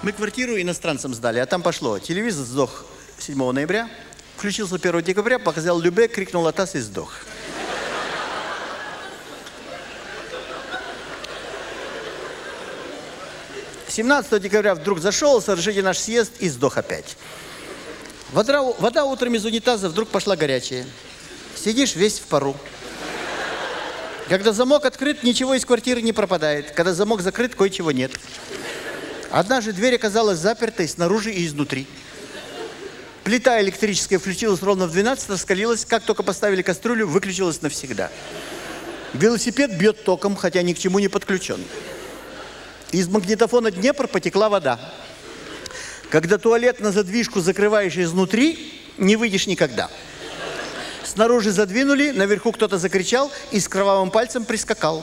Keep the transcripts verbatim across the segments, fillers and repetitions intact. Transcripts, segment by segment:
Мы квартиру иностранцам сдали, а там пошло. Телевизор сдох седьмого ноября, включился первого декабря, показал Любе, крикнул «Атас» и сдох. семнадцатого декабря вдруг зашел, совершите наш съезд и сдох опять. Вода, вода утром из унитаза вдруг пошла горячая. Сидишь весь в пару. Когда замок открыт, ничего из квартиры не пропадает. Когда замок закрыт, кое-чего нет. Однажды дверь оказалась запертой снаружи и изнутри. Плита электрическая включилась ровно в двенадцать, раскалилась. Как только поставили кастрюлю, выключилась навсегда. Велосипед бьет током, хотя ни к чему не подключен. Из магнитофона «Днепр» потекла вода. Когда туалет на задвижку закрываешь изнутри, не выйдешь никогда. Снаружи задвинули, наверху кто-то закричал и с кровавым пальцем прискакал.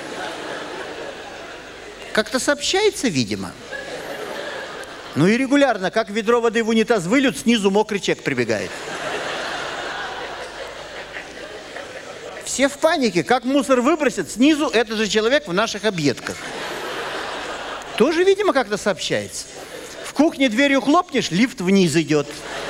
Как-то сообщается, видимо. Ну и регулярно, как ведро воды в унитаз выльют, снизу мокрый человек прибегает. Все в панике. Как мусор выбросят, снизу этот же человек в наших объедках. Тоже, видимо, как-то сообщается. В кухне дверью хлопнешь, лифт вниз идет.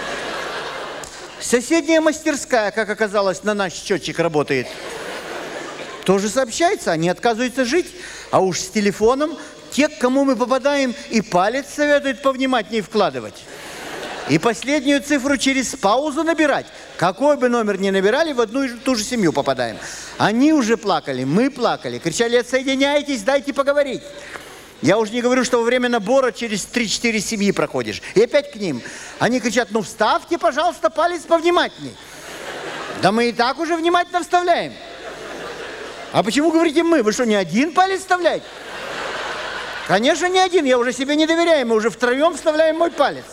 Соседняя мастерская, как оказалось, на наш счетчик работает. Тоже сообщается, они отказываются жить. А уж с телефоном те, к кому мы попадаем, и палец советуют повнимательнее вкладывать. И последнюю цифру через паузу набирать. Какой бы номер ни набирали, в одну и ту же семью попадаем. Они уже плакали, мы плакали, кричали: отсоединяйтесь, дайте поговорить. Я уже не говорю, что во время набора через три-четыре семьи проходишь. И опять к ним. Они кричат: ну вставьте, пожалуйста, палец повнимательней. Да мы и так уже внимательно вставляем. А почему говорите мы? Вы что, не один палец вставляете? Конечно, не один. Я уже себе не доверяю. Мы уже втроем вставляем мой палец.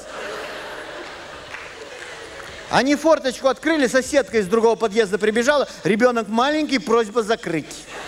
Они форточку открыли, соседка из другого подъезда прибежала. Ребенок маленький, просьба закрыть.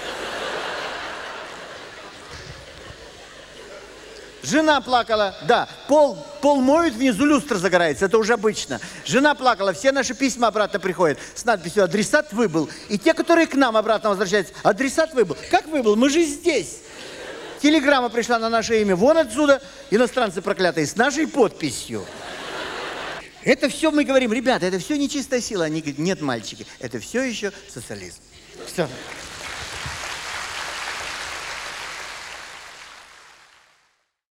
Жена плакала, да, пол, пол моют, внизу люстра загорается, это уже обычно. Жена плакала, все наши письма обратно приходят с надписью «Адресат выбыл». И те, которые к нам обратно возвращаются: адресат выбыл. Как выбыл? Мы же здесь. Телеграмма пришла на наше имя вон отсюда, иностранцы проклятые, с нашей подписью. Это все мы говорим: ребята, это все нечистая сила. Они говорят: нет, мальчики, это все еще социализм. Все.